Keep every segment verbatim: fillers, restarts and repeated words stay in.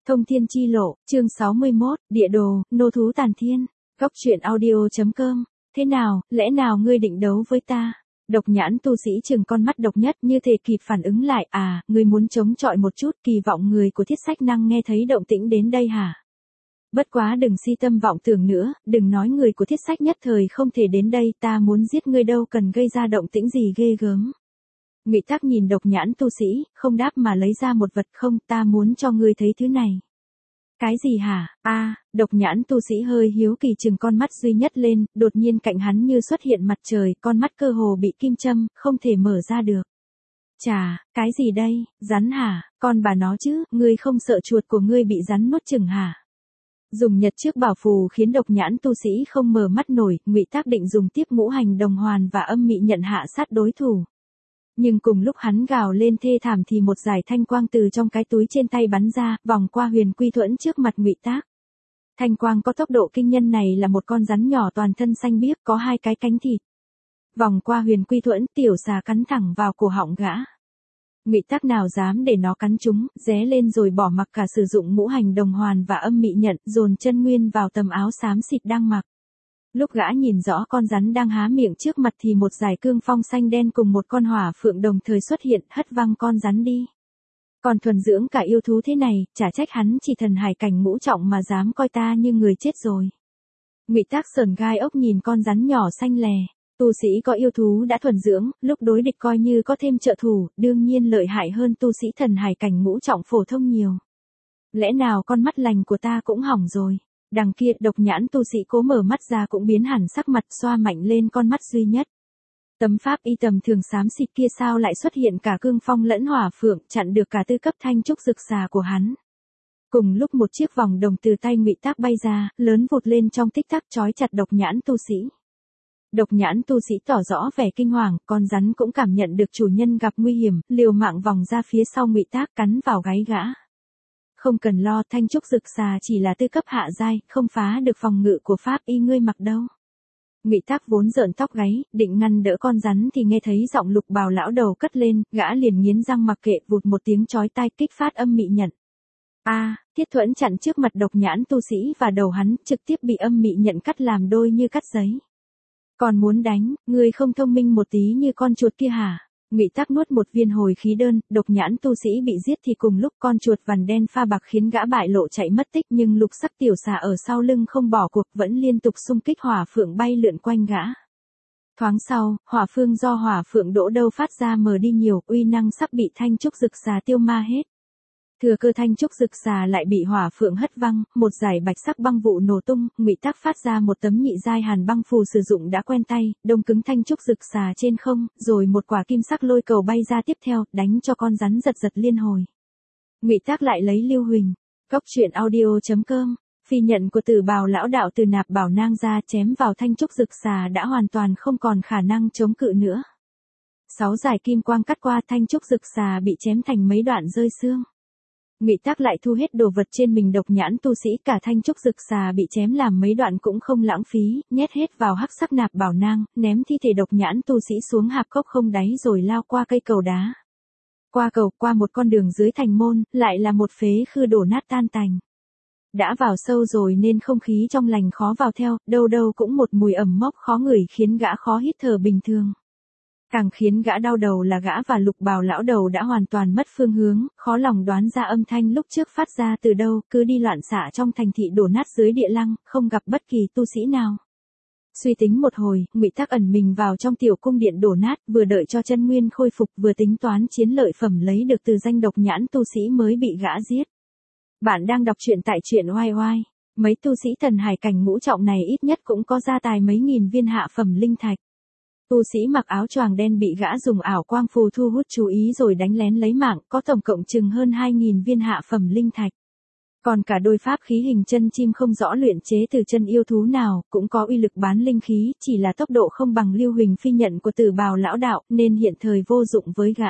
Thông thiên chi lộ, chương sáu mươi mốt, địa đồ, nô thú tàn thiên. Góc truyện audio.com. Thế nào, lẽ nào ngươi định đấu với ta? Độc nhãn tu sĩ trừng con mắt độc nhất như thể kịp phản ứng lại, à, ngươi muốn chống chọi một chút, kỳ vọng người của thiết sách năng nghe thấy động tĩnh đến đây hả? Bất quá đừng si tâm vọng tưởng nữa, đừng nói người của thiết sách nhất thời không thể đến đây, ta muốn giết ngươi đâu cần gây ra động tĩnh gì ghê gớm. Ngụy Tắc nhìn độc nhãn tu sĩ, không đáp mà lấy ra một vật, không, ta muốn cho ngươi thấy thứ này. Cái gì hả? A, à, độc nhãn tu sĩ hơi hiếu kỳ chừng con mắt duy nhất lên, đột nhiên cạnh hắn như xuất hiện mặt trời, con mắt cơ hồ bị kim châm, không thể mở ra được. Chà, cái gì đây, rắn hả, con bà nó chứ, ngươi không sợ chuột của ngươi bị rắn nuốt chửng hả? Dùng nhật trước bảo phù khiến độc nhãn tu sĩ không mở mắt nổi, Ngụy Tắc định dùng tiếp ngũ hành đồng hoàn và âm mị nhận hạ sát đối thủ. Nhưng cùng lúc hắn gào lên thê thảm thì một dải thanh quang từ trong cái túi trên tay bắn ra, vòng qua Huyền Quy Thuẫn trước mặt Ngụy Tắc. Thanh quang có tốc độ kinh nhân này là một con rắn nhỏ toàn thân xanh biếc có hai cái cánh thịt. Vòng qua Huyền Quy Thuẫn, tiểu xà cắn thẳng vào cổ họng gã. Ngụy Tắc nào dám để nó cắn trúng, ré lên rồi bỏ mặc cả sử dụng ngũ hành đồng hoàn và âm mị nhận, dồn chân nguyên vào tầm áo xám xịt đang mặc. Lúc gã nhìn rõ con rắn đang há miệng trước mặt thì một dải cương phong xanh đen cùng một con hỏa phượng đồng thời xuất hiện, hất văng con rắn đi. Còn thuần dưỡng cả yêu thú thế này, chả trách hắn chỉ thần hải cảnh ngũ trọng mà dám coi ta như người chết rồi. Ngụy Tắc sờn gai ốc nhìn con rắn nhỏ xanh lè, tu sĩ có yêu thú đã thuần dưỡng, lúc đối địch coi như có thêm trợ thủ, đương nhiên lợi hại hơn tu sĩ thần hải cảnh ngũ trọng phổ thông nhiều. Lẽ nào con mắt lành của ta cũng hỏng rồi? Đằng kia độc nhãn tu sĩ cố mở mắt ra cũng biến hẳn sắc mặt, xoa mạnh lên con mắt duy nhất. Tấm pháp y tầm thường xám xịt kia sao lại xuất hiện cả cương phong lẫn hỏa phượng, chặn được cả tư cấp thanh trúc rực xà của hắn. Cùng lúc một chiếc vòng đồng từ tay Ngụy Tắc bay ra, lớn vụt lên trong tích tắc trói chặt độc nhãn tu sĩ. Độc nhãn tu sĩ tỏ rõ vẻ kinh hoàng, con rắn cũng cảm nhận được chủ nhân gặp nguy hiểm, liều mạng vòng ra phía sau Ngụy Tắc cắn vào gáy gã. Không cần lo, thanh trúc rực xà chỉ là tư cấp hạ giai, không phá được phòng ngự của pháp y ngươi mặc đâu. Ngụy Tắc vốn rợn tóc gáy, định ngăn đỡ con rắn thì nghe thấy giọng Lục Bào lão đầu cất lên, gã liền nghiến răng mặc kệ, vụt một tiếng chói tai kích phát âm mị nhận. A, à, Thiết Thuẫn chặn trước mặt độc nhãn tu sĩ và đầu hắn trực tiếp bị âm mị nhận cắt làm đôi như cắt giấy. Còn muốn đánh, ngươi không thông minh một tí như con chuột kia hả? Ngụy Tắc nuốt một viên hồi khí đơn, độc nhãn tu sĩ bị giết thì cùng lúc con chuột vằn đen pha bạc khiến gã bại lộ chạy mất tích, nhưng lục sắc tiểu xà ở sau lưng không bỏ cuộc, vẫn liên tục xung kích hỏa phượng bay lượn quanh gã. Thoáng sau, hỏa phương do hỏa phượng đỗ đâu phát ra mờ đi nhiều, uy năng sắp bị thanh trúc rực xà tiêu ma hết. Thừa cơ thanh trúc rực xà lại bị hỏa phượng hất văng, một dải bạch sắc băng vụ nổ tung, Ngụy Tắc phát ra một tấm nhị giai hàn băng phù sử dụng đã quen tay, đông cứng thanh trúc rực xà trên không, rồi một quả kim sắc lôi cầu bay ra tiếp theo, đánh cho con rắn giật giật liên hồi. Ngụy Tắc lại lấy lưu huỳnh. Góc truyện audio.com. Phi nhận của Tử Bào lão đạo từ nạp bảo nang ra chém vào thanh trúc rực xà đã hoàn toàn không còn khả năng chống cự nữa. Sáu dải kim quang cắt qua, thanh trúc rực xà bị chém thành mấy đoạn rơi xương. Ngụy Tắc lại thu hết đồ vật trên mình độc nhãn tu sĩ, cả thanh trúc rực xà bị chém làm mấy đoạn cũng không lãng phí, nhét hết vào hắc sắc nạp bảo nang, ném thi thể độc nhãn tu sĩ xuống hạp cốc không đáy rồi lao qua cây cầu đá. Qua cầu, qua một con đường dưới thành môn, lại là một phế khư đổ nát tan tành. Đã vào sâu rồi nên không khí trong lành khó vào theo, đâu đâu cũng một mùi ẩm mốc khó ngửi khiến gã khó hít thở bình thường. Càng khiến gã đau đầu là gã và Lục Bào lão đầu đã hoàn toàn mất phương hướng, khó lòng đoán ra âm thanh lúc trước phát ra từ đâu, cứ đi loạn xạ trong thành thị đổ nát dưới địa lăng, không gặp bất kỳ tu sĩ nào. Suy tính một hồi, Ngụy Tắc ẩn mình vào trong tiểu cung điện đổ nát, vừa đợi cho chân nguyên khôi phục vừa tính toán chiến lợi phẩm lấy được từ danh độc nhãn tu sĩ mới bị gã giết. Bạn đang đọc truyện tại truyện oai oai. Mấy tu sĩ thần hải cảnh ngũ trọng này ít nhất cũng có gia tài mấy nghìn viên hạ phẩm linh thạch. Tu sĩ mặc áo choàng đen bị gã dùng ảo quang phù thu hút chú ý rồi đánh lén lấy mạng, có tổng cộng chừng hơn hai nghìn viên hạ phẩm linh thạch. Còn cả đôi pháp khí hình chân chim không rõ luyện chế từ chân yêu thú nào, cũng có uy lực bán linh khí, chỉ là tốc độ không bằng lưu huỳnh phi nhận của Tử Bào lão đạo, nên hiện thời vô dụng với gã.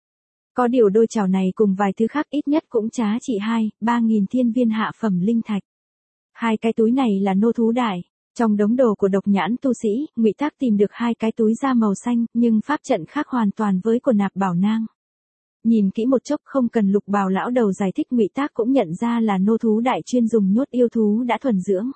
Có điều đôi chảo này cùng vài thứ khác ít nhất cũng giá trị hai, ba nghìn thiên viên hạ phẩm linh thạch. Hai cái túi này là nô thú đài. Trong đống đồ của độc nhãn tu sĩ, Ngụy Tắc tìm được hai cái túi da màu xanh, nhưng pháp trận khác hoàn toàn với của nạp bảo nang. Nhìn kỹ một chốc không cần Lục Bào lão đầu giải thích Ngụy Tác cũng nhận ra là nô thú đại chuyên dùng nhốt yêu thú đã thuần dưỡng.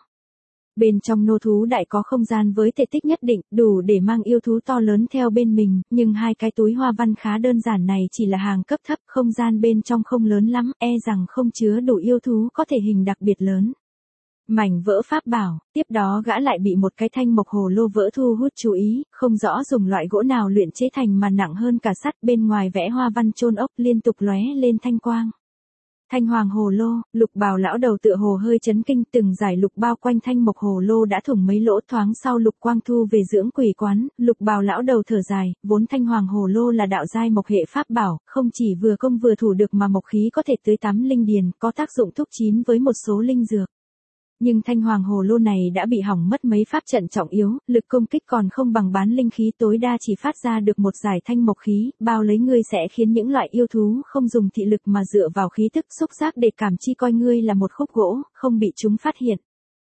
Bên trong nô thú đại có không gian với thể tích nhất định, đủ để mang yêu thú to lớn theo bên mình, nhưng hai cái túi hoa văn khá đơn giản này chỉ là hàng cấp thấp, không gian bên trong không lớn lắm, e rằng không chứa đủ yêu thú có thể hình đặc biệt lớn. Mảnh vỡ pháp bảo, tiếp đó gã lại bị một cái thanh mộc hồ lô vỡ thu hút chú ý, không rõ dùng loại gỗ nào luyện chế thành mà nặng hơn cả sắt, bên ngoài vẽ hoa văn chôn ốc liên tục lóe lên thanh quang. Thanh hoàng hồ lô, Lục Bào lão đầu tựa hồ hơi chấn kinh, từng giải lục bao quanh thanh mộc hồ lô đã thủng mấy lỗ, thoáng sau Lục Quang thu về dưỡng quỷ quán, Lục Bào lão đầu thở dài, vốn thanh hoàng hồ lô là đạo giai mộc hệ pháp bảo, không chỉ vừa công vừa thủ được mà mộc khí có thể tưới tắm linh điền, có tác dụng thúc chín với một số linh dược. Nhưng thanh hoàng hồ lô này đã bị hỏng mất mấy pháp trận trọng yếu, lực công kích còn không bằng bán linh khí, tối đa chỉ phát ra được một giải thanh mộc khí, bao lấy ngươi sẽ khiến những loại yêu thú không dùng thị lực mà dựa vào khí thức xúc giác để cảm chi coi ngươi là một khúc gỗ, không bị chúng phát hiện.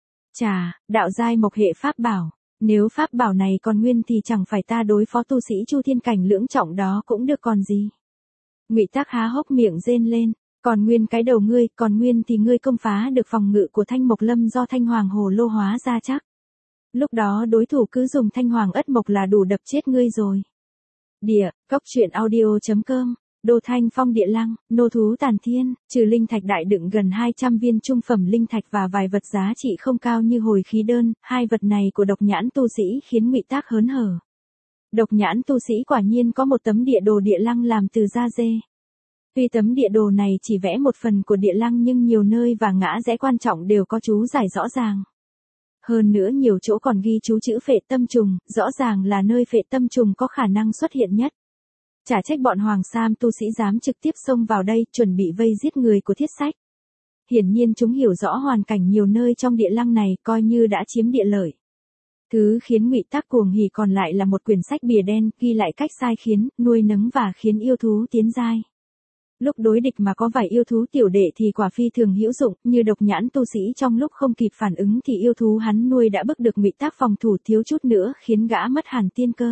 Chà, đạo giai mộc hệ pháp bảo, nếu pháp bảo này còn nguyên thì chẳng phải ta đối phó tu sĩ Chu Thiên cảnh lưỡng trọng đó cũng được còn gì. Ngụy Tác há hốc miệng rên lên. Còn nguyên cái đầu ngươi, còn nguyên thì ngươi công phá được phòng ngự của thanh mộc lâm do thanh hoàng hồ lô hóa ra chắc. Lúc đó đối thủ cứ dùng thanh hoàng ất mộc là đủ đập chết ngươi rồi. Địa, cốc truyện audio chấm com, Đô Thanh Phong Địa Lăng, nô thú tàn thiên, trừ linh thạch đại đựng gần hai trăm viên trung phẩm linh thạch và vài vật giá trị không cao như hồi khí đơn, hai vật này của độc nhãn tu sĩ khiến Ngụy Tác hớn hở. Độc nhãn tu sĩ quả nhiên có một tấm địa đồ địa lăng làm từ da dê. Tuy tấm địa đồ này chỉ vẽ một phần của địa lăng nhưng nhiều nơi và ngã rẽ quan trọng đều có chú giải rõ ràng. Hơn nữa nhiều chỗ còn ghi chú chữ phệ tâm trùng, rõ ràng là nơi phệ tâm trùng có khả năng xuất hiện nhất. Chả trách bọn Hoàng Sam tu sĩ dám trực tiếp xông vào đây, chuẩn bị vây giết người của Thiết Sách. Hiển nhiên chúng hiểu rõ hoàn cảnh nhiều nơi trong địa lăng này, coi như đã chiếm địa lợi. Thứ khiến Ngụy Tác cuồng hỉ còn lại là một quyển sách bìa đen, ghi lại cách sai khiến, nuôi nấng và khiến yêu thú tiến giai. Lúc đối địch mà có vài yêu thú tiểu đệ thì quả phi thường hữu dụng, như độc nhãn tu sĩ trong lúc không kịp phản ứng thì yêu thú hắn nuôi đã bức được Ngụy Tác phòng thủ thiếu chút nữa khiến gã mất hẳn tiên cơ.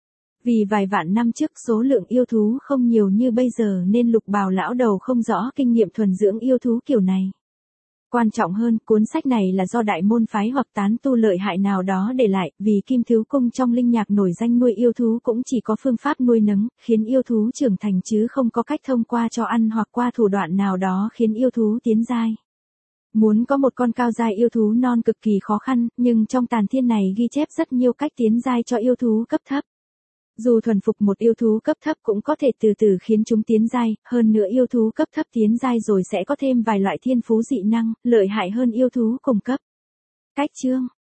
Vì vài vạn năm trước số lượng yêu thú không nhiều như bây giờ nên Lục Bào lão đầu không rõ kinh nghiệm thuần dưỡng yêu thú kiểu này. Quan trọng hơn, cuốn sách này là do đại môn phái hoặc tán tu lợi hại nào đó để lại, vì Kim Thiếu Cung trong linh nhạc nổi danh nuôi yêu thú cũng chỉ có phương pháp nuôi nấng, khiến yêu thú trưởng thành chứ không có cách thông qua cho ăn hoặc qua thủ đoạn nào đó khiến yêu thú tiến giai. Muốn có một con cao giai yêu thú non cực kỳ khó khăn, nhưng trong Tàn Thiên này ghi chép rất nhiều cách tiến giai cho yêu thú cấp thấp. Dù thuần phục một yêu thú cấp thấp cũng có thể từ từ khiến chúng tiến giai, hơn nữa yêu thú cấp thấp tiến giai rồi sẽ có thêm vài loại thiên phú dị năng, lợi hại hơn yêu thú cùng cấp. Cách chương